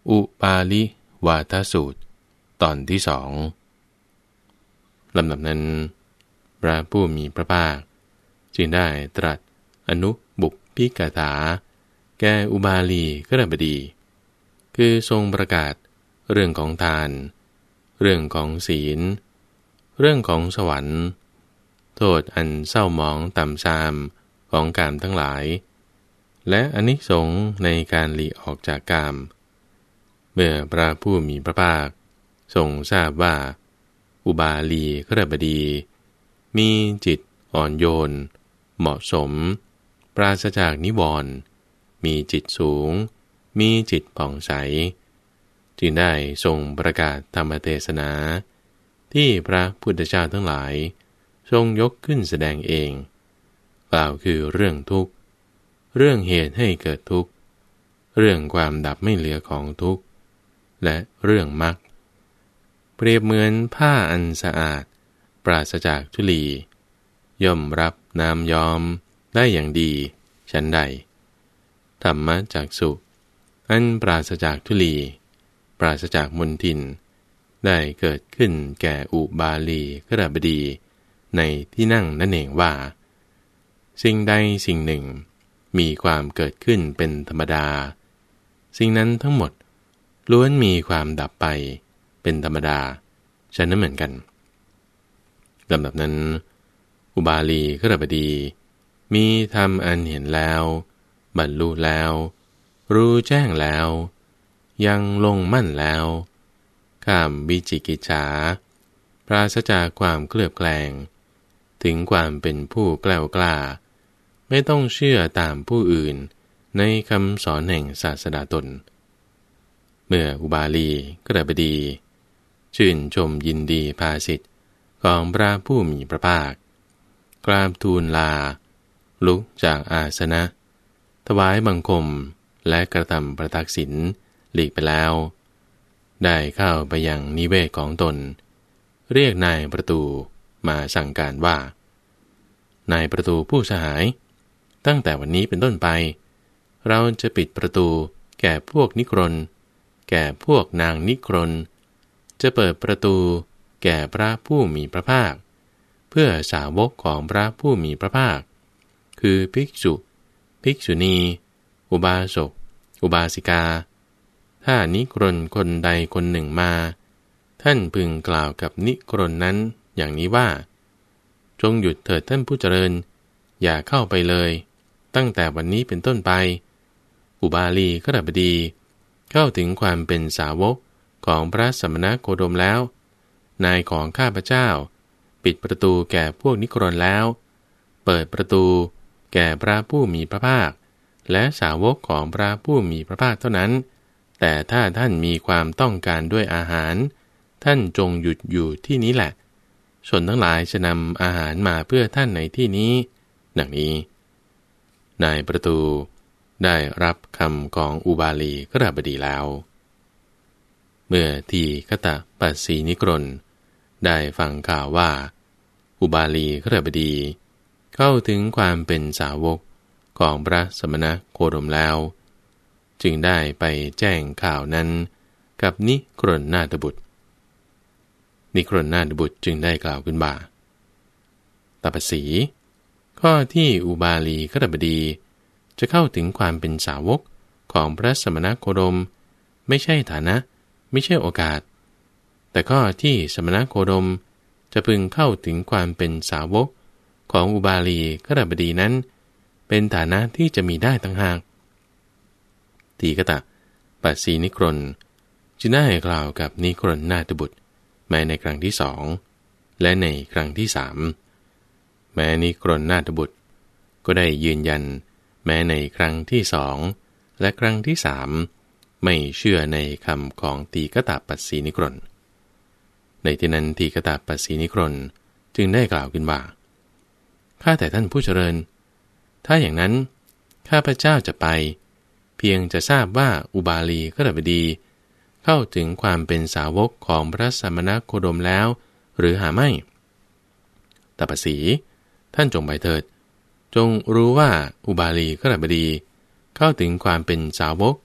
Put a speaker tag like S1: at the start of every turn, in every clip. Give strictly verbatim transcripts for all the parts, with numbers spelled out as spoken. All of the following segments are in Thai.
S1: อุปาลิวาทสูตรตอนที่สองลำดับนั้นพระผู้มีพระภาคจึงได้ตรัสอนุบุพพิกถาแก่อุบาลีกฤบดีคือทรงประกาศเรื่องของทานเรื่องของศีลเรื่องของสวรรค์โทษอันเศร้าหมองต่ำทรามของกามทั้งหลายและอานิสงส์ในการหลีกออกจากกามเมื่อพระผู้มีพระภาคทรงทราบว่าอุบาลีกฤบดีมีจิตอ่อนโยนเหมาะสมปราศจากนิวรณ์มีจิตสูงมีจิตผ่องใสจึงได้ทรงประกาศธรรมเทศนาที่พระพุทธเจ้าทั้งหลายทรงยกขึ้นแสดงเองกล่าวคือเรื่องทุกข์เรื่องเหตุให้เกิดทุกข์เรื่องความดับไม่เหลือของทุกข์และเรื่องมรรคเปรียบเหมือนผ้าอันสะอาดปราศจากธุลีย่อมรับน้ำย้อมได้อย่างดีฉันใดธรรมจักษุอันปราศจากธุลีปราศจากมลทินได้เกิดขึ้นแก่อุบาลีกฤบดีในที่นั่งนั่นเองว่าสิ่งใดสิ่งหนึ่งมีความเกิดขึ้นเป็นธรรมดาสิ่งนั้นทั้งหมดล้วนมีความดับไปเป็นธรรมดาฉะนั้นเหมือนกันลำดับนั้นอุบาลีกฤบดีมีธรรมอันเห็นแล้วบรรลุแล้วรู้แจ้งแล้วยังลงมั่นแล้วข้ามวิจิกิจฉาปราศจากความเคลือบแคลงถึงความเป็นผู้แกล้วกล้าไม่ต้องเชื่อตามผู้อื่นในคำสอนแห่งศาสดาตนเมื่ออุบาลีกฤบดีชื่นชมยินดีภาสิทธิ์ของพระผู้มีพระภาคกราบทูลลาลุกจากอาสนะถวายบังคมและกระทำประทักษิณหลีกไปแล้วได้เข้าไปยังนิเวศของตนเรียกนายประตูมาสั่งการว่านายประตูผู้สหายตั้งแต่วันนี้เป็นต้นไปเราจะปิดประตูแก่พวกนิครนแก่พวกนางนิครนจะเปิดประตูแก่พระผู้มีพระภาคเพื่อสาวกของพระผู้มีพระภาคคือภิกษุภิกษุณีอุบาสกอุบาสิกาถ้านิครนคนใดคนหนึ่งมาท่านพึงกล่าวกับนิครนนั้นอย่างนี้ว่าจงหยุดเถิดท่านผู้เจริญอย่าเข้าไปเลยตั้งแต่วันนี้เป็นต้นไปอุบาลีกฤบดีเข้าถึงความเป็นสาวกของพระสมณโคดมแล้วนายของข้าพเจ้าปิดประตูแก่พวกนิครนแล้วเปิดประตูแก่พระผู้มีพระภาคและสาวกของพระผู้มีพระภาคเท่านั้นแต่ถ้าท่านมีความต้องการด้วยอาหารท่านจงหยุดอยู่ที่นี้แหละชนทั้งหลายจะนำอาหารมาเพื่อท่านในที่นี้ดังนี้นายประตูได้รับคำของอุบาลีกฤบดีแล้วเมื่อทีฆตปัสสีนิครนได้ฟังข่าวว่าอุบาลีกฤบดีเข้าถึงความเป็นสาวกของพระสมณโคดมแล้วจึงได้ไปแจ้งข่าวนั้นกับนิครนนาถบุตรนิครนนาถบุตรจึงได้กล่าวขึ้นว่าตปัสสีข้อที่อุบาลีกฤบดีจะเข้าถึงความเป็นสาวกของพระสมณโคดมไม่ใช่ฐานะไม่ใช่โอกาสแต่ข้อที่สมณโคดมจะพึงเข้าถึงความเป็นสาวกของอุบาลีกฤบดีนั้นเป็นฐานะที่จะมีได้ต่างหากทีฆตปัสสีนิครนจึงได้กล่าวกับนิครนนาถบุตรแม้ในครั้งที่สองและในครั้งที่สามแม้นิครนนาถบุตรก็ได้ยืนยันแม้ในครั้งที่สองและครั้งที่สามไม่เชื่อในคำของทีฆตปัสสีนิครนในที่นั้นทีฆตปัสสีนิครนจึงได้กล่าวขึ้นว่าข้าแต่ท่านผู้เจริญถ้าอย่างนั้นข้าพเจ้าจะไปเพียงจะทราบว่าอุบาลีกฤบดีเข้าถึงความเป็นสาวกของพระสมณโคดมแล้วหรือหาไม่ตปัสสีท่านจงไปเถิดจงรู้ว่าอุบาลีกฤบดีเข้าถึงความเป็นสาวก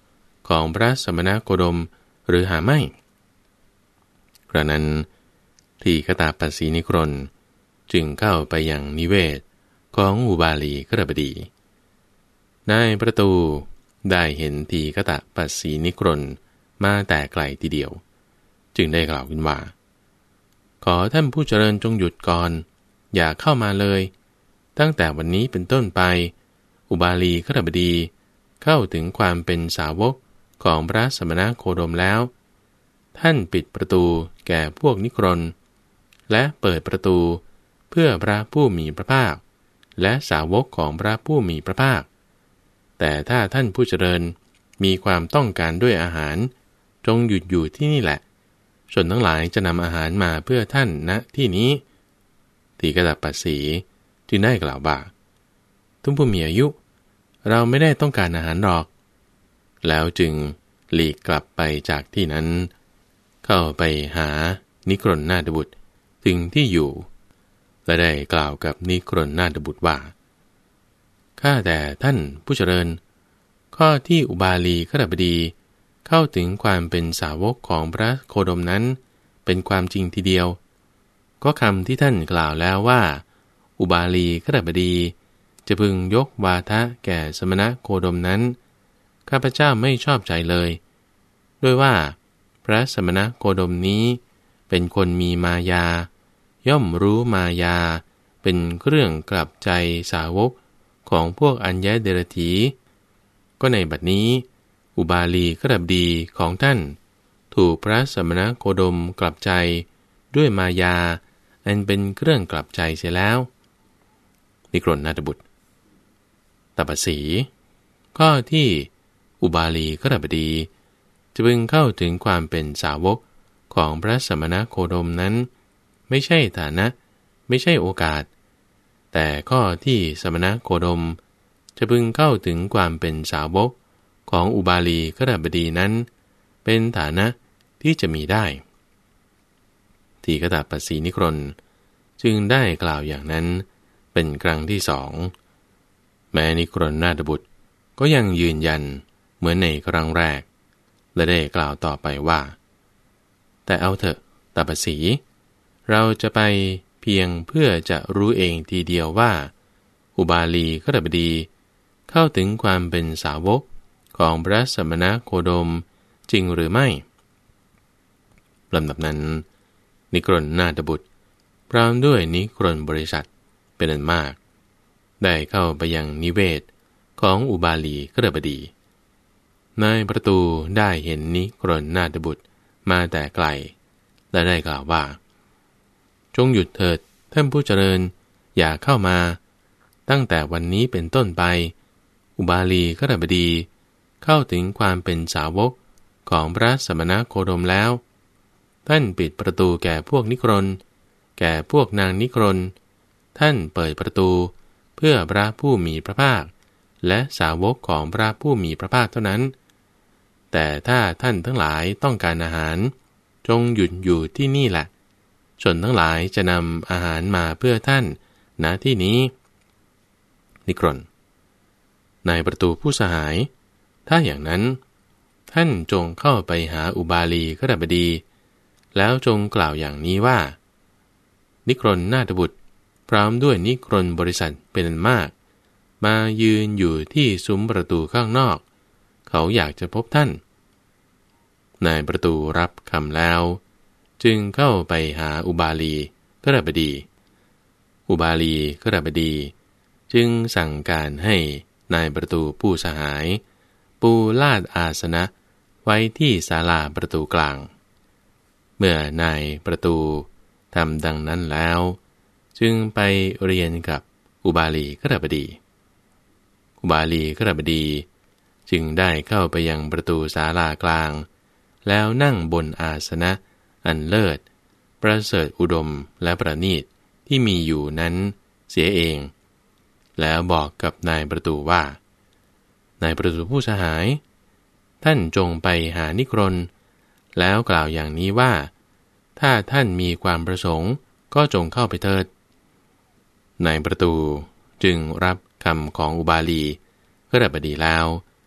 S1: ของพระสมณโคดมหรือหาไม่กระนั้นทีฆตาปัสสีนิครนจึงเข้าไปยังนิเวศของอุบาลีกระบดีในประตูได้เห็นทีฆตาปัสสีนิครนมาแต่ไกลทีเดียวจึงได้กล่าวขึ้นว่าขอท่านผู้เจริญจงหยุดก่อนอย่าเข้ามาเลยตั้งแต่วันนี้เป็นต้นไปอุบาลีกระบดีเข้าถึงความเป็นสาวกของพระสมณโคดมแล้วท่านปิดประตูแก่พวกนิครนและเปิดประตูเพื่อพระผู้มีพระภาคและสาวกของพระผู้มีพระภาคแต่ถ้าท่านผู้เจริญมีความต้องการด้วยอาหารจงหยุดอยู่ที่นี่แหละชนทั้งหลายจะนำอาหารมาเพื่อท่านณที่นี้ทีฆตปัสสีจึงได้กล่าวว่าท่านผู้มีอายุเราไม่ได้ต้องการอาหารหรอกแล้วจึงหลีกกลับไปจากที่นั้นเข้าไปหานิครนนาถบุตรถึงที่อยู่และได้กล่าวกับนิครนนาถบุตรว่าข้าแต่ท่านผู้เจริญข้อที่อุบาลีกระบดีเข้าถึงความเป็นสาวกของพระโคดมนั้นเป็นความจริงทีเดียวก็คำที่ท่านกล่าวแล้วว่าอุบาลีกระบดีจะพึงยกวาทะแก่สมณโคดมนั้นข้าพเจ้าไม่ชอบใจเลยด้วยว่าพระสมณโคดมนี้เป็นคนมีมายาย่อมรู้มายาเป็นเครื่องกลับใจสาวกของพวกอัญญเดรถีก็ในบัดนี้อุบาลีกระบดีของท่านถูกพระสมณโคดมกลับใจด้วยมายาอันเป็นเครื่องกลับใจเสียแล้วนิครนนาถบุตรตปัสสีข้อที่อุบาลีกระบดีจะพึงเข้าถึงความเป็นสาวกของพระสมณโคดมนั้นไม่ใช่ฐานะไม่ใช่โอกาสแต่ข้อที่สมณโคดมจะพึงเข้าถึงความเป็นสาวกของอุบาลีกระบดีนั้นเป็นฐานะที่จะมีได้ทีฆตปัสสีนิครนจึงได้กล่าวอย่างนั้นเป็นครั้งที่สองแม้นิครนนาถบุตรก็ยังยืนยันเหมือนในครั้งแรกและได้กล่าวต่อไปว่าแต่เอาเถอะตปัสสีเราจะไปเพียงเพื่อจะรู้เองทีเดียวว่าอุบาลีกระบดีเข้าถึงความเป็นสาวกของพระสมณโคดมจริงหรือไม่ลำดับนั้นนิครนนาถบุตรพร้อมด้วยนิครนบริษัทเป็นอันมากได้เข้าไปยังนิเวศของอุบาลีกระบดีในประตูได้เห็นนิครนนาถบุตรมาแต่ไกลและได้กล่าวว่าจงหยุดเถิดท่านผู้เจริญอย่าเข้ามาตั้งแต่วันนี้เป็นต้นไปอุบาลีกระบดีเข้าถึงความเป็นสาวกของพระสมณโคดมแล้วท่านปิดประตูแก่พวกนิครนแก่พวกนางนิครนท่านเปิดประตูเพื่อพระผู้มีพระภาคและสาวกของพระผู้มีพระภาคเท่านั้นแต่ถ้าท่านทั้งหลายต้องการอาหารจงหยุดอยู่ที่นี่แหละชนทั้งหลายจะนำอาหารมาเพื่อท่านณที่นี้นิครนในประตูผู้สหายถ้าอย่างนั้นท่านจงเข้าไปหาอุบาลีกระบดีแล้วจงกล่าวอย่างนี้ว่านิครนนาถบุตรพร้อมด้วยนิครนบริษัทเป็นอันมากมายืนอยู่ที่ซุ้มประตูข้างนอกเขาอยากจะพบท่านนายประตูรับคำแล้วจึงเข้าไปหาอุบาลีกระบดีอุบาลีกระบดีจึงสั่งการให้นายประตูผู้สหายปูลาดอาสนะไว้ที่ศาลาประตูกลางเมื่อนายประตูทำดังนั้นแล้วจึงไปเรียนกับอุบาลีกระบดีอุบาลีกระบดีจึงได้เข้าไปยังประตูศาลากลางแล้วนั่งบนอาสนะอันเลิศประเสริฐอุดมและประณีตที่มีอยู่นั้นเสียเองแล้วบอกกับนายประตูว่านายประตูผู้สหายท่านจงไปหานิครนแล้วกล่าวอย่างนี้ว่าถ้าท่านมีความประสงค์ก็จงเข้าไปเถิดนายประตูจึงรับคำของอุบาลีกระบดีแล้ว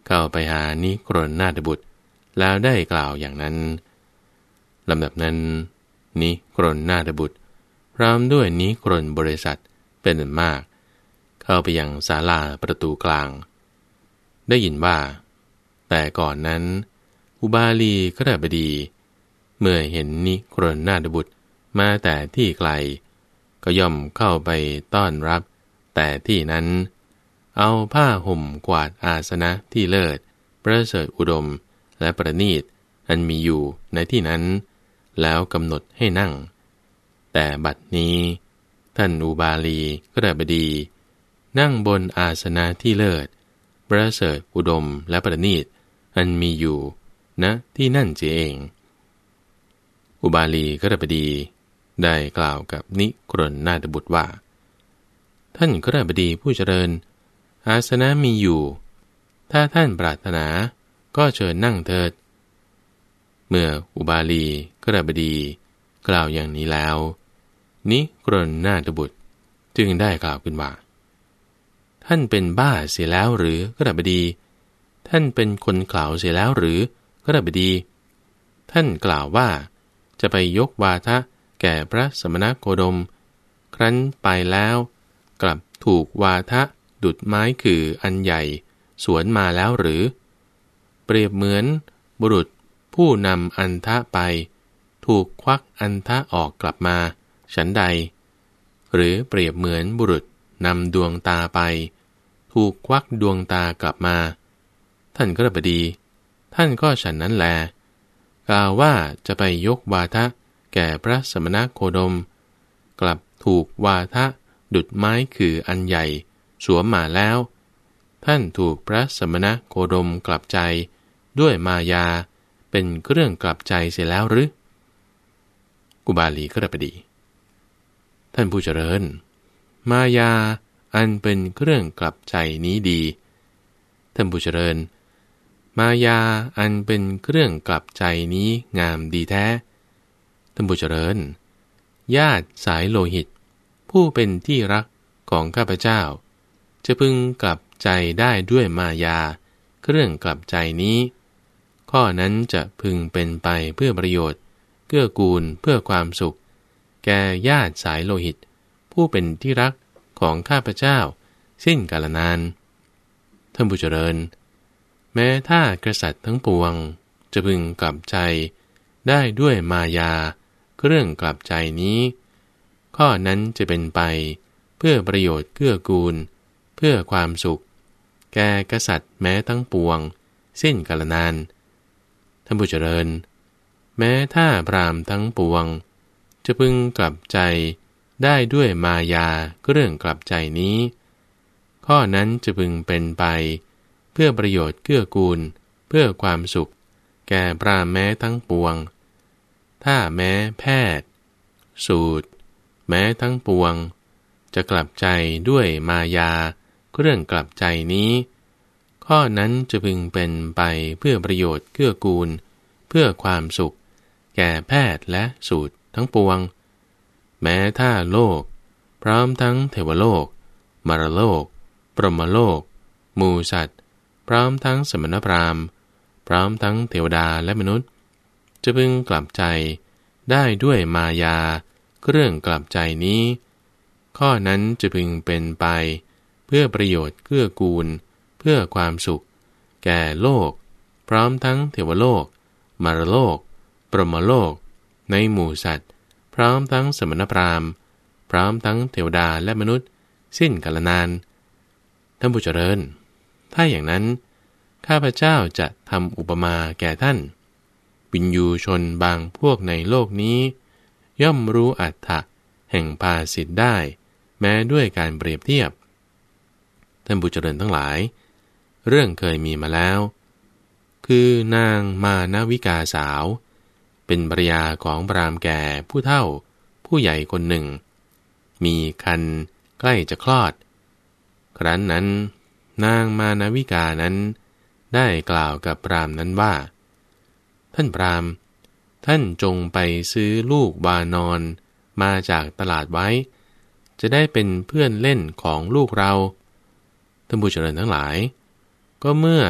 S1: เข้าไปหานิครนนาถบุตรแล้วได้กล่าวอย่างนั้นลำดับนั้นนิครนนาถบุตรพร้อมด้วยนิครนบริษัทเป็นอันมากเข้าไปยังศาลาประตูกลางได้ยินว่าแต่ก่อนนั้นอุบาลีคฤบดีเมื่อเห็นนิครนนาถบุตรมาแต่ที่ไกลก็ย่อมเข้าไปต้อนรับแต่ที่นั้นเอาผ้าห่มกวาดอาสนะที่เลิศประเสริฐอุดมและประณีตอันมีอยู่ในที่นั้นแล้วกำหนดให้นั่งแต่บัดนี้ท่านอุบาลีคฤบดีนั่งบนอาสนะที่เลิศประเสริฐอุดมและประณีตอันมีอยู่ณที่นั่นเองอุบาลีคฤบดีได้กล่าวกับนิครนนาถบุตรว่าท่านคฤบดีผู้เจริญอาสนะมีอยู่ถ้าท่านปรารถนาก็เชิญนั่งเถิดเมื่ออุบาลีคฤบดีกล่าวอย่างนี้แล้วนิครนนาถบุตรจึงได้กล่าวขึ้นว่าท่านเป็นบ้าเสียแล้วหรือคฤบดีท่านเป็นคนเขลาเสียแล้วหรือคฤบดีท่านกล่าวว่าจะไปยกวาทะแก่พระสมณโคดมครั้นไปแล้วกลับถูกวาทะดุจไม้คืออันใหญ่สวนมาแล้วหรือเปรียบเหมือนบุรุษผู้นำอันทะไปถูกควักอันทะออกกลับมาฉันใดหรือเปรียบเหมือนบุรุษนำดวงตาไปถูกควักดวงตากลับมาท่านคฤบดีท่านก็ฉันนั้นแลกล่าวว่าจะไปยกวาทะแก่พระสมณโคดมกลับถูกวาทะดุจไม้คืออันใหญ่สวมมาแล้วท่านถูกพระสมณโคดมกลับใจด้วยมายาเป็นเครื่องกลับใจเสียแล้วหรืออุบาลีคฤบดีท่านผู้เจริญมายาอันเป็นเครื่องกลับใจนี้ดีท่านผู้เจริญมายาอันเป็นเครื่องกลับใจนี้งามดีแท้ท่านผู้เจริญญาติสายโลหิตผู้เป็นที่รักของข้าพเจ้าจะพึงกลับใจได้ด้วยมายาเครื่องกลับใจนี้ข้อนั้นจะพึงเป็นไปเพื่อประโยชน์เกื้อกูลเพื่อความสุขแก่ญาติสายโลหิตผู้เป็นที่รักของข้าพเจ้าสิ้นกาลนานท่านผู้เจริญแม้ถ้ากษัตริย์ทั้งปวงจะพึงกลับใจได้ด้วยมายาเครื่องกลับใจนี้ข้อนั้นจะเป็นไปเพื่อประโยชน์เกื้อกูลเพื่อความสุขแก่กษัตริย์แม้ทั้งปวงสิ้นกาลนานท่านผู้เจริญแม้ถ้าพราหมณ์ทั้งปวงจะพึงกลับใจได้ด้วยมายาเครื่องกลับใจนี้ข้อนั้นจะพึงเป็นไปเพื่อประโยชน์เกื้อกูลเพื่อความสุขแก่พราหมณ์แม้ทั้งปวงถ้าแม้แพทย์สูตรแม้ทั้งปวงจะกลับใจด้วยมายาเครื่องกลับใจนี้ข้อนั้นจะพึงเป็นไปเพื่อประโยชน์เกื้อกูลเพื่อความสุขแก่แพทย์และสูตรทั้งปวงแม้ถ้าโลกพร้อมทั้งเทวโลกมรโลกปรหมโลกหมู่สัตว์พร้อมทั้งสมณพราหมณ์พร้อมทั้งเทวดาและมนุษย์จะพึงกลับใจได้ด้วยมายาเครื่องกลับใจนี้ข้อนั้นจะพึงเป็นไปเพื่อประโยชน์เกื้อกูลเพื่อความสุขแก่โลกพร้อมทั้งเทวโลกมรโลกปรหมโลกในหมู่สัตว์พร้อมทั้งสมณพราหมณ์พร้อมทั้งเทวดาและมนุษย์สิ้นกาลนานท่านผู้เจริญถ้าอย่างนั้นข้าพเจ้าจะทำอุปมาแก่ท่านวินยูชนบางพวกในโลกนี้ย่อมรู้อัตถะแห่งภาสิทธิ์ได้แม้ด้วยการเปรียบเทียบท่านผู้เจริญทั้งหลายเรื่องเคยมีมาแล้วคือนางมานวิกาสาวเป็นภรรยาของพราหมณ์แก่ผู้เฒ่าผู้ใหญ่คนหนึ่งมีครรภ์ใกล้จะคลอดครั้นนั้นนางมานวิกานั้นได้กล่าวกับพราหมณ์นั้นว่าท่านพราหมณ์ท่านจงไปซื้อลูกวานอนมาจากตลาดไว้จะได้เป็นเพื่อนเล่นของลูกเราท่านผู้เจริญทั้งหลายก็เมื่อ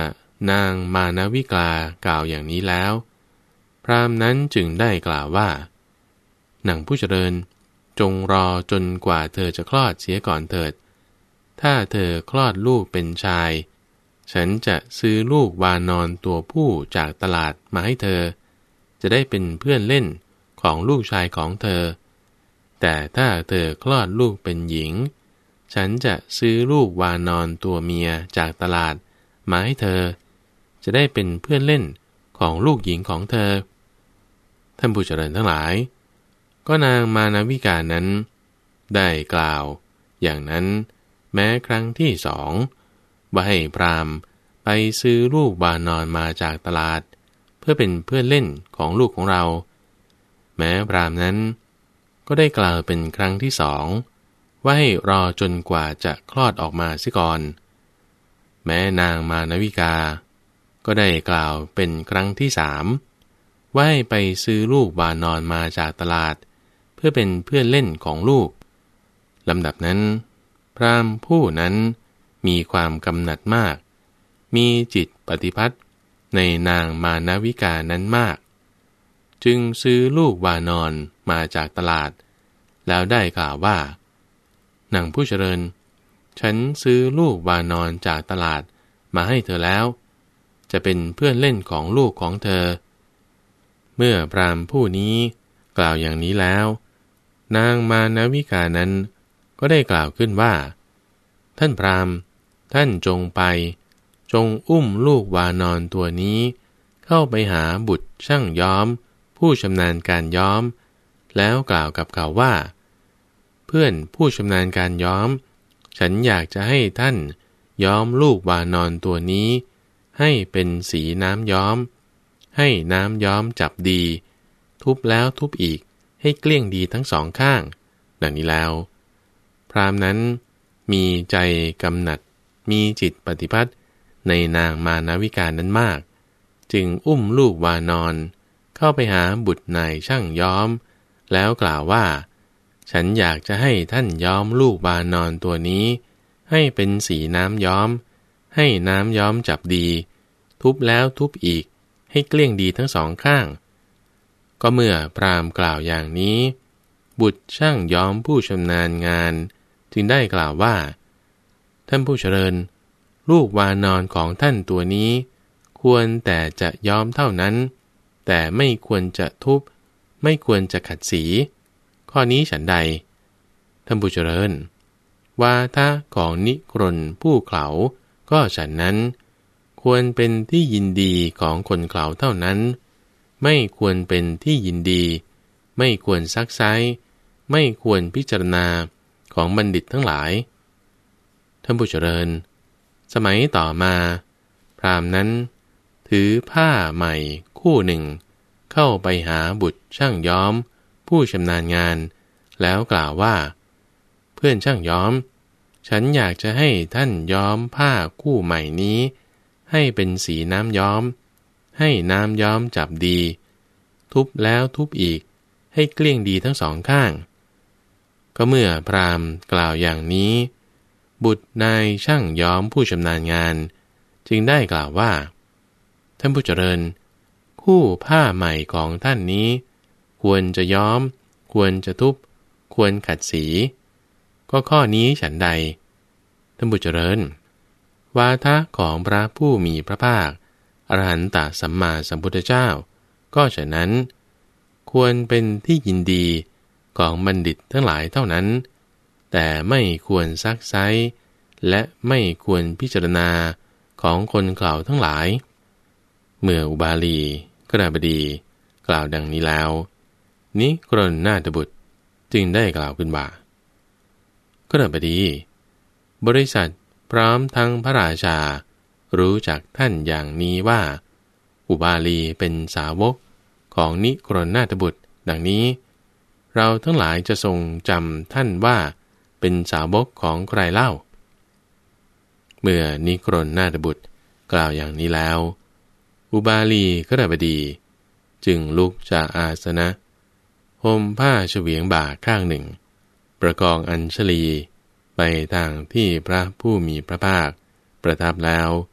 S1: นางมานวิกากล่าวอย่างนี้แล้วพราหมณ์นั้นจึงได้กล่าวว่านางผู้เจริญจงรอจนกว่าเธอจะคลอดเสียก่อนเถิดถ้าเธอคลอดลูกเป็นชายฉันจะซื้อลูกวานอนตัวผู้จากตลาดมาให้เธอจะได้เป็นเพื่อนเล่นของลูกชายของเธอแต่ถ้าเธอคลอดลูกเป็นหญิงฉันจะซื้อลูกวานอนตัวเมียจากตลาดมาให้เธอจะได้เป็นเพื่อนเล่นของลูกหญิงของเธอท่านผู้เจริญทั้งหลายก็นางมานาวิกานั้นได้กล่าวอย่างนั้นแม้ครั้งที่สองว่าให้พราหมณ์ไปซื้อลูกวานอนมาจากตลาดเพื่อเป็นเพื่อนเล่นของลูกของเราแม้พราหมณ์นั้นก็ได้กล่าวเป็นครั้งที่สองว่าให้รอจนกว่าจะคลอดออกมาซิก่อนแม้นางมานวิกาก็ได้กล่าวเป็นครั้งที่สามว่าให้ไปซื้อลูกวานอนมาจากตลาดเพื่อเป็นเพื่อนเล่นของลูกลำดับนั้นพราหมณ์ผู้นั้นมีความกำหนัดมากมีจิตปฏิภัทธ์ในนางมานวิกานั้นมากจึงซื้อลูกวานอนมาจากตลาดแล้วได้กล่าวว่านางผู้เจริญฉันซื้อลูกวานอนจากตลาดมาให้เธอแล้วจะเป็นเพื่อนเล่นของลูกของเธอเมื่อพราหมณ์ผู้นี้กล่าวอย่างนี้แล้วนางมานวิกานั้นก็ได้กล่าวขึ้นว่าท่านพราหมณ์ท่านจงไปจงอุ้มลูกวานอนตัวนี้เข้าไปหาบุตรช่างย้อมผู้ชำนาญการย้อมแล้วกล่าวกับเขาว่าเพื่อนผู้ชำนาญการย้อมฉันอยากจะให้ท่านย้อมลูกวานอนตัวนี้ให้เป็นสีน้ำย้อมให้น้ำย้อมจับดีทุบแล้วทุบอีกให้เกลี้ยงดีทั้งสองข้างดังนี้แล้วพราหมณ์นั้นมีใจกำหนัดมีจิตปฏิภัทธ์ในนางมานวิกานั้นมากจึงอุ้มลูกวานอนเข้าไปหาบุตรนายช่างย้อมแล้วกล่าวว่าฉันอยากจะให้ท่านย้อมลูกวานอนตัวนี้ให้เป็นสีน้ำย้อมให้น้ำย้อมจับดีทุบแล้วทุบอีกให้เกลี้ยงดีทั้งสองข้างก็เมื่อพราหมณ์กล่าวอย่างนี้บุตรช่างย้อมผู้ชำนาญงานจึงได้กล่าวว่าท่านผู้เจริญลูกวานอนของท่านตัวนี้ควรแต่จะย้อมเท่านั้นแต่ไม่ควรจะทุบไม่ควรจะขัดสีข้อนี้ฉันใดท่านผู้เจริญวาทะของนิกรณผู้เขลาก็ฉันนั้นควรเป็นที่ยินดีของคนเขลาเท่านั้นไม่ควรเป็นที่ยินดีไม่ควรซักไซไม่ควรพิจารณาของบัณฑิตทั้งหลายท่านผู้เจริญสมัยต่อมาพราหมณ์นั้นถือผ้าใหม่คู่หนึ่งเข้าไปหาบุตรช่างย้อมผู้ชำนาญงานแล้วกล่าวว่าเพื่อนช่างย้อมฉันอยากจะให้ท่านย้อมผ้าคู่ใหม่นี้ให้เป็นสีน้ำย้อมให้น้ำย้อมจับดีทุบแล้วทุบอีกให้เกลี้ยงดีทั้งสองข้างก็เมื่อพราหมณ์กล่าวอย่างนี้บุตรนายช่างย้อมผู้ชำนาญงานจึงได้กล่าวว่าท่านผู้เจริญคู่ผ้าใหม่ของท่านนี้ควรจะย้อมควรจะทุบควรขัดสีก็ข้อนี้ฉันใดท่านผู้เจริญวาทะของพระผู้มีพระภาคอรหันตสัมมาสัมพุทธเจ้าก็ฉะนั้นควรเป็นที่ยินดีของบัณฑิตทั้งหลายเท่านั้นแต่ไม่ควรซักไซและไม่ควรพิจารณาของคนกล่าวทั้งหลายเมื่ออุบาลีกฤหบดีกล่าวดังนี้แล้วนิกรณนาถบุตรจึงได้กล่าวขึ้นว่ากฤหบดีบริษัทพร้อมทั้งพระราชารู้จักท่านอย่างนี้ว่าอุบาลีเป็นสาวกของนิกรณนาถบุตรดังนี้เราทั้งหลายจะทรงจำท่านว่าเป็นสาวกของใครเล่าเมื่อนิกรณนาถบุตรกล่าวอย่างนี้แล้วอุบาลีกฤหบดีจึงลุกจากอาสนะห่มผ้าเฉวียงบ่าข้างหนึ่งประกองอัญชลีไปทางที่พระผู้มีพระภาคประทับแล้ว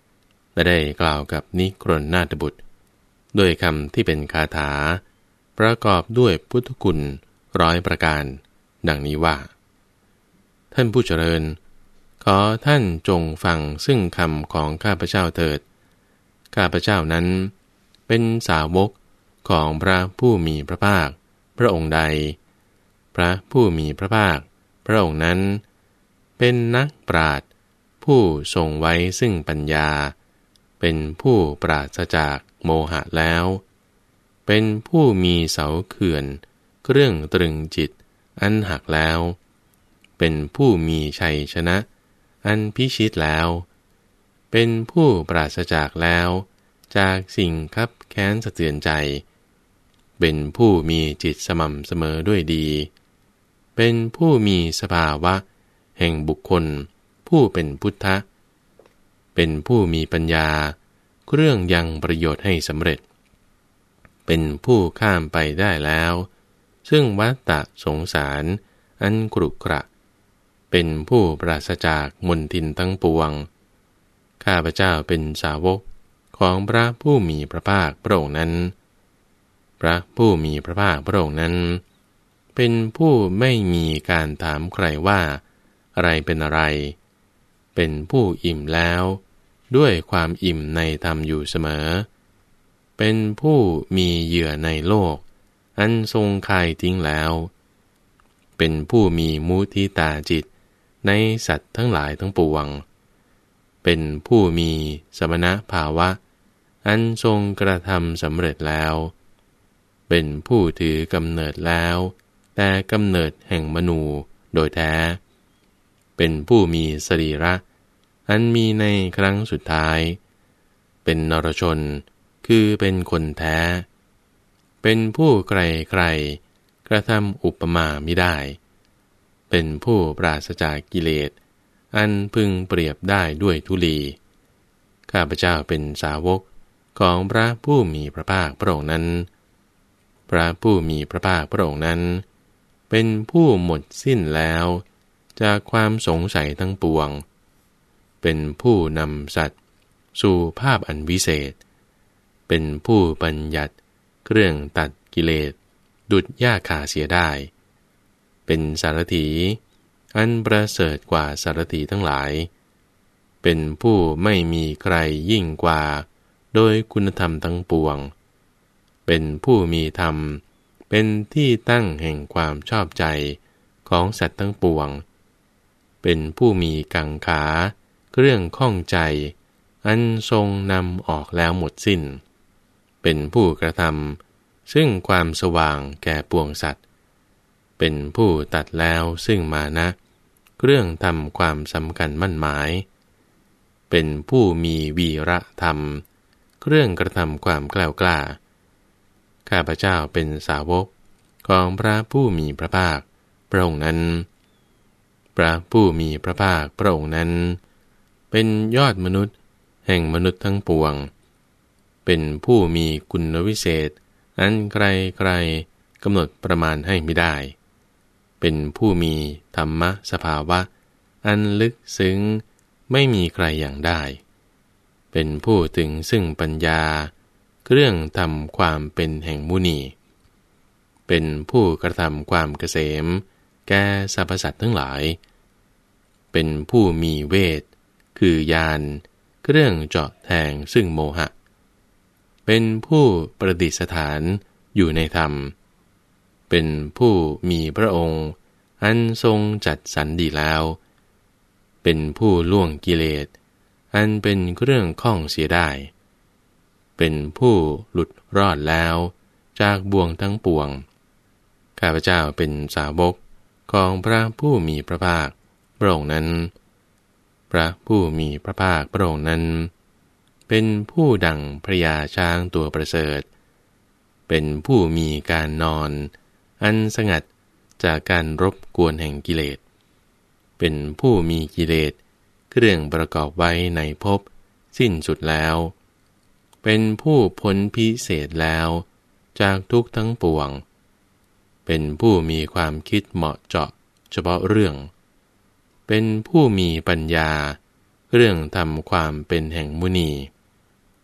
S1: และได้กล่าวกับนิครนนาถบุตรด้วยคำที่เป็นคาถาประกอบด้วยพุทธคุณร้อยประการดังนี้ว่าท่านผู้เจริญขอท่านจงฟังซึ่งคำของข้าพเจ้าเถิดข้าพเจ้านั้นเป็นสาวกของพระผู้มีพระภาคพระองค์ใดพระผู้มีพระภาคพระองค์นั้นเป็นนักปราชญ์ผู้ทรงไว้ซึ่งปัญญาเป็นผู้ปราศจากโมหะแล้วเป็นผู้มีเสาเขื่อนเครื่องตรึงจิตอันหักแล้วเป็นผู้มีชัยชนะอันพิชิตแล้วเป็นผู้ปราศจากแล้วจากสิ่งคับแค้นสะเทือนใจเป็นผู้มีจิตสม่ำเสมอด้วยดีเป็นผู้มีสภาวะแห่งบุคคลผู้เป็นพุทธะเป็นผู้มีปัญญาเครื่องยังประโยชน์ให้สำเร็จเป็นผู้ข้ามไปได้แล้วซึ่งวัฏฏะสงสารอันกรุกระเป็นผู้ปราศจากมลทินทั้งปวงข้าพเจ้าเป็นสาวกของพระผู้มีพระภาคพระองค์นั้นพระผู้มีพระภาคพระองค์นั้นเป็นผู้ไม่มีการถามใครว่าอะไรเป็นอะไรเป็นผู้อิ่มแล้วด้วยความอิ่มในธรรมอยู่เสมอเป็นผู้มีเหยื่อในโลกอันทรงคายทิ้งแล้วเป็นผู้มีมุทิตาจิตในสัตว์ทั้งหลายทั้งปวงเป็นผู้มีสมณภาวะอันทรงกระทำสำเร็จแล้วเป็นผู้ถือกำเนิดแล้วแต่กำเนิดแห่งมนูโดยแท้เป็นผู้มีสรีระอันมีในครั้งสุดท้ายเป็นนรชนคือเป็นคนแท้เป็นผู้ไกลไกลกระทำอุปมามิได้เป็นผู้ปราศจากกิเลสอันพึงเปรียบได้ด้วยทุลีข้าพเจ้าเป็นสาวกของพระผู้มีพระภาคพระองค์นั้นพระผู้มีพระภาคพระองค์นั้นเป็นผู้หมดสิ้นแล้วจากความสงสัยทั้งปวงเป็นผู้นำสัตว์สู่ภาพอันวิเศษเป็นผู้บัญญัติเครื่องตัดกิเลสดุจหญ้าคาเสียได้เป็นสารถีอันประเสริฐกว่าสารถีทั้งหลายเป็นผู้ไม่มีใครยิ่งกว่าโดยคุณธรรมทั้งปวงเป็นผู้มีธรรมเป็นที่ตั้งแห่งความชอบใจของสัตว์ทั้งปวงเป็นผู้มีกังขาเครื่องข้องใจอันทรงนำออกแล้วหมดสิ้นเป็นผู้กระทำซึ่งความสว่างแก่ปวงสัตว์เป็นผู้ตัดแล้วซึ่งมานะเครื่องทำความสำคัญมั่นหมายเป็นผู้มีวีระธรรมเครื่องกระทำความกล้ากล้าข้าพเจ้าเป็นสาวกของพระผู้มีพระภาคพระองค์นั้นพระผู้มีพระภาคพระองค์นั้นเป็นยอดมนุษย์แห่งมนุษย์ทั้งปวงเป็นผู้มีคุณวิเศษอันใครๆกำหนดประมาณให้ไม่ได้เป็นผู้มีธรรมะสภาวะอันลึกซึ้งไม่มีใครอย่างได้เป็นผู้ถึงซึ่งปัญญาเครื่องทำความเป็นแห่งมุนีเป็นผู้กระทำความเกษมแก่สรรพสัตว์ทั้งหลายเป็นผู้มีเวทคือญาณเครื่องเจาะแทงซึ่งโมหะเป็นผู้ประดิษฐานอยู่ในธรรมเป็นผู้มีพระองค์อันทรงจัดสรรดีแล้วเป็นผู้ล่วงกิเลสอันเป็นเครื่องข้องเสียได้เป็นผู้หลุดรอดแล้วจากบ่วงทั้งปวงข้าพเจ้าเป็นสาวกของพระผู้มีพระภาคพระองค์นั้นพระผู้มีพระภาคพระองค์นั้นเป็นผู้ดังพญาช้างตัวประเสริฐเป็นผู้มีการนอนอันสงัดจากการรบกวนแห่งกิเลสเป็นผู้มีกิเลสเครื่องประกอบไว้ในภพสิ้นสุดแล้วเป็นผู้พ้นพิเศษแล้วจากทุกข์ทั้งปวงเป็นผู้มีความคิดเหมาะเจาะเฉพาะเรื่องเป็นผู้มีปัญญาเรื่องทำความเป็นแห่งมุนี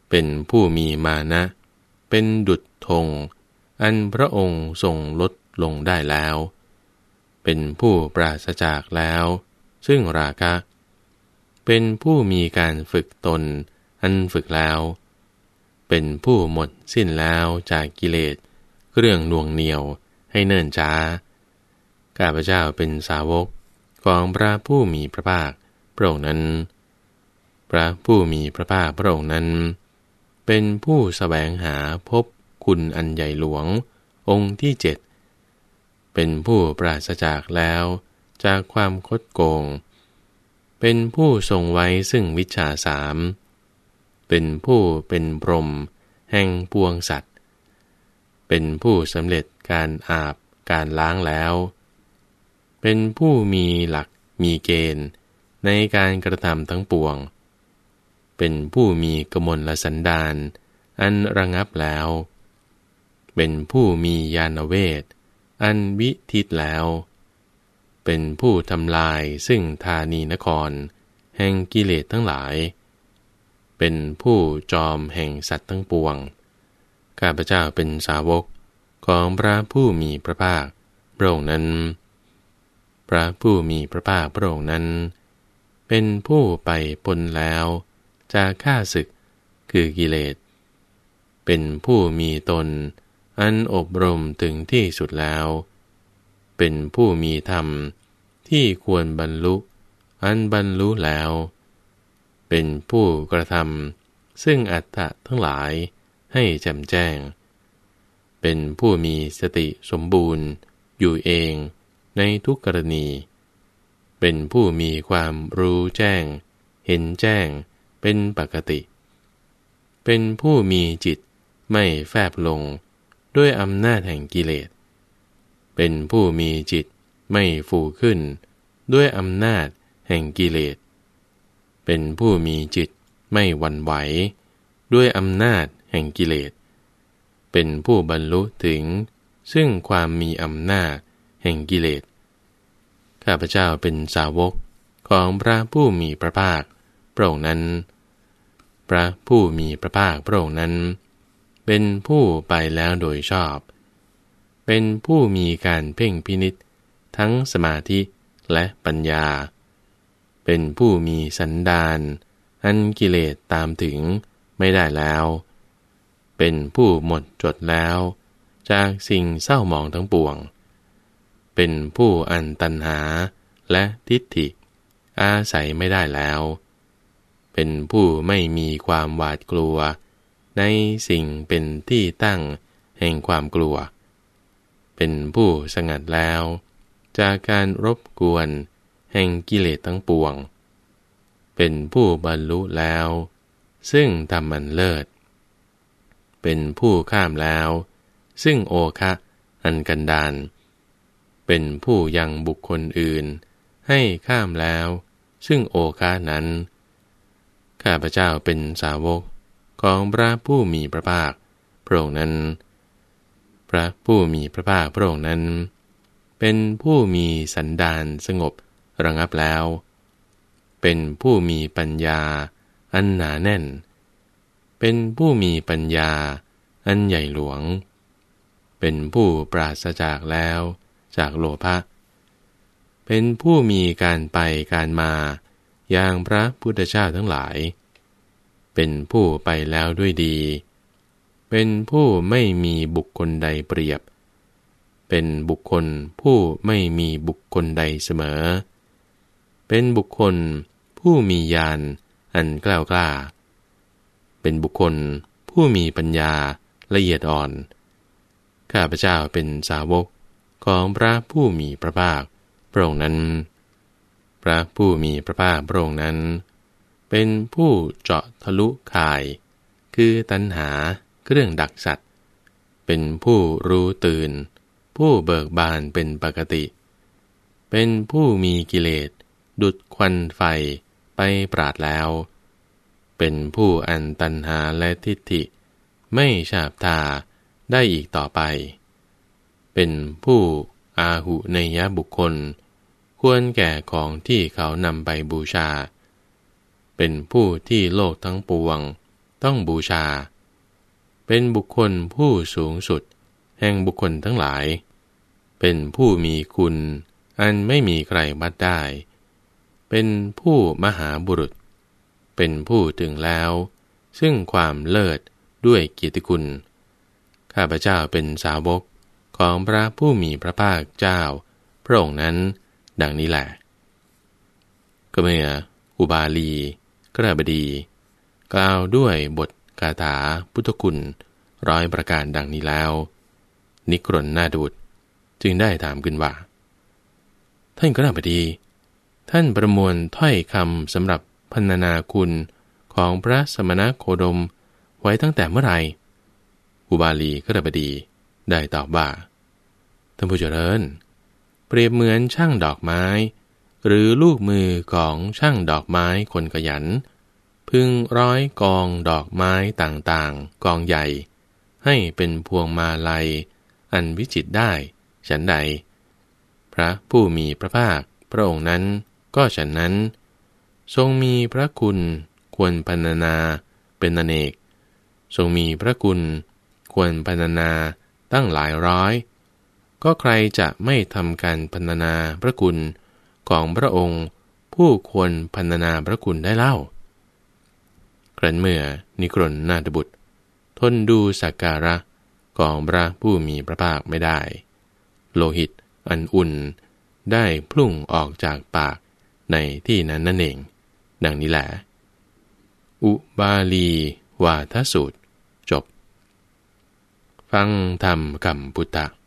S1: เป็นผู้มีมานะเป็นดุจธงอันพระองค์ทรงลดลงได้แล้วเป็นผู้ปราศจากแล้วซึ่งราคะเป็นผู้มีการฝึกตนอันฝึกแล้วเป็นผู้หมดสิ้นแล้วจากกิเลสเครื่องน่วงเหนี่ยวให้เนิ่นช้าข้าพเจ้าเป็นสาวกของพระผู้มีพระภาคพระองค์นั้นพระผู้มีพระภาคพระองค์นั้นเป็นผู้แสวงหาพบคุณอันใหญ่หลวงองค์ที่เจ็ดเป็นผู้ปราศจากแล้วจากความคดโกงเป็นผู้ทรงไว้ซึ่งวิชชาสามเป็นผู้เป็นพรหมแห่งปวงสัตว์เป็นผู้สำเร็จการอาบการล้างแล้วเป็นผู้มีหลักมีเกณฑ์ในการกระทำทั้งปวงเป็นผู้มีกมลสันดานอันระงับแล้วเป็นผู้มีญาณเวทอันวิทิตแล้วเป็นผู้ทำลายซึ่งธานีนครแห่งกิเลสทั้งหลายเป็นผู้จอมแห่งสัตว์ทั้งปวงข้าพเจ้าเป็นสาวกของพระผู้มีพระภาคพระองค์นั้นพระผู้มีพระภาคพระองค์นั้นเป็นผู้ไปพ้นแล้วจากข้าศึกคือกิเลสเป็นผู้มีตนอันอบรมถึงที่สุดแล้วเป็นผู้มีธรรมที่ควรบรรลุอันบรรลุแล้วเป็นผู้กระทำซึ่งอัตถะทั้งหลายให้แจ่มแจ้งเป็นผู้มีสติสมบูรณ์อยู่เองในทุกกรณีเป็นผู้มีความรู้แจ้งเห็นแจ้งเป็นปกติเป็นผู้มีจิตไม่แฟบลงด้วยอำนาจแห่งกิเลสเป็นผู้มีจิตไม่ฟูขึ้นด้วยอำนาจแห่งกิเลสเป็นผู้มีจิตไม่หวั่นไหวด้วยอำนาจแห่งกิเลสเป็นผู้บรรลุถึงซึ่งความมีอำนาจแห่งกิเลสข้าพเจ้าเป็นสาวกของพระผู้มีพระภาคพระองค์นั้นพระผู้มีพระภาคพระองค์นั้นเป็นผู้ไปแล้วโดยชอบเป็นผู้มีการเพ่งพินิจทั้งสมาธิและปัญญาเป็นผู้มีสันดานอันกิเลสตามถึงไม่ได้แล้วเป็นผู้หมดจดแล้วจากสิ่งเศร้าหมองทั้งปวงเป็นผู้อันตัณหาและทิฏฐิอาศัยไม่ได้แล้วเป็นผู้ไม่มีความหวาดกลัวในสิ่งเป็นที่ตั้งแห่งความกลัวเป็นผู้สงัดแล้วจากการรบกวนแห่งกิเลสทั้งปวงเป็นผู้บรรลุแล้วซึ่งธรรมอันเลิศเป็นผู้ข้ามแล้วซึ่งโอคะอันกันดารเป็นผู้ยังบุคคลอื่นให้ข้ามแล้วซึ่งโอคะนั้นข้าพเจ้าเป็นสาวกของพระผู้มีพระภาคพระองค์นั้นพระผู้มีพระภาคพระองค์นั้นเป็นผู้มีสันดานสงบระงับแล้วเป็นผู้มีปัญญาอันหนาแน่นเป็นผู้มีปัญญาอันใหญ่หลวงเป็นผู้ปราศจากแล้วจากโลภะเป็นผู้มีการไปการมาอย่างพระพุทธเจ้าทั้งหลายเป็นผู้ไปแล้วด้วยดีเป็นผู้ไม่มีบุคคลใดเปรียบเป็นบุคคลผู้ไม่มีบุคคลใดเสมอเป็นบุคคลผู้มีญาณอันกล้ากล้าเป็นบุคคลผู้มีปัญญาละเอียดอ่อนข้าพเจ้าเป็นสาวกของพระผู้มีพระภาคพระองค์นั้นพระผู้มีพระภาคพระองค์นั้นเป็นผู้เจาะทะลุข่ายคือตัณหาเครื่องดักสัตว์เป็นผู้รู้ตื่นผู้เบิกบานเป็นปกติเป็นผู้มีกิเลสดุจควันไฟไปปราดแล้วเป็นผู้อันตัณหาและทิฏฐิไม่ฉาบทาได้อีกต่อไปเป็นผู้อาหุเนยบุคคลควรแก่ของที่เขานำไปบูชาเป็นผู้ที่โลกทั้งปวงต้องบูชาเป็นบุคคลผู้สูงสุดแห่งบุคคลทั้งหลายเป็นผู้มีคุณอันไม่มีใครบัดได้เป็นผู้มหาบุรุษเป็นผู้ถึงแล้วซึ่งความเลิศด้วยเกียรติคุณข้าพเจ้าเป็นสาวกของพระผู้มีพระภาคเจ้าพระองค์นั้นดังนี้แหละก็เมื่ออุบาลีกฤหบดีกล่าวด้วยบทคาถาพุทธคุณร้อยประการดังนี้แล้วนิกรณนาถบุตรจึงได้ถามขึ้นว่าท่านกฤหบดีท่านประมวลถ้อยคำสำหรับพรรณนาคุณของพระสมณโคดมไว้ตั้งแต่เมื่อไหร่อุบาลีกฤหบดีได้ตอบว่าท่านผู้เจริญเปรียบเหมือนช่างดอกไม้หรือลูกมือของช่างดอกไม้คนขยันพึงร้อยกองดอกไม้ต่างๆกองใหญ่ให้เป็นพวงมาลัยอันวิจิตรได้ฉันใดพระผู้มีพระภาคพระองค์นั้นก็ฉันนั้นทรงมีพระคุณควรพรรณนาเป็นอเนกทรงมีพระคุณควรพรรณนาตั้งหลายร้อยก็ใครจะไม่ทำการพรรณนาพระคุณของพระองค์ผู้ควรพรรณนาพระคุณได้เล่าครั้นเมื่อนิกรณนาถบุตรทนดูสักการะของพระผู้มีพระภาคไม่ได้โลหิตอันอุ่นได้พุ่งออกจากปากในที่นั้นนั่นเองดังนี้แหละอุบาลีวาทสูตรจบฟังธรรมกัมพุทธะ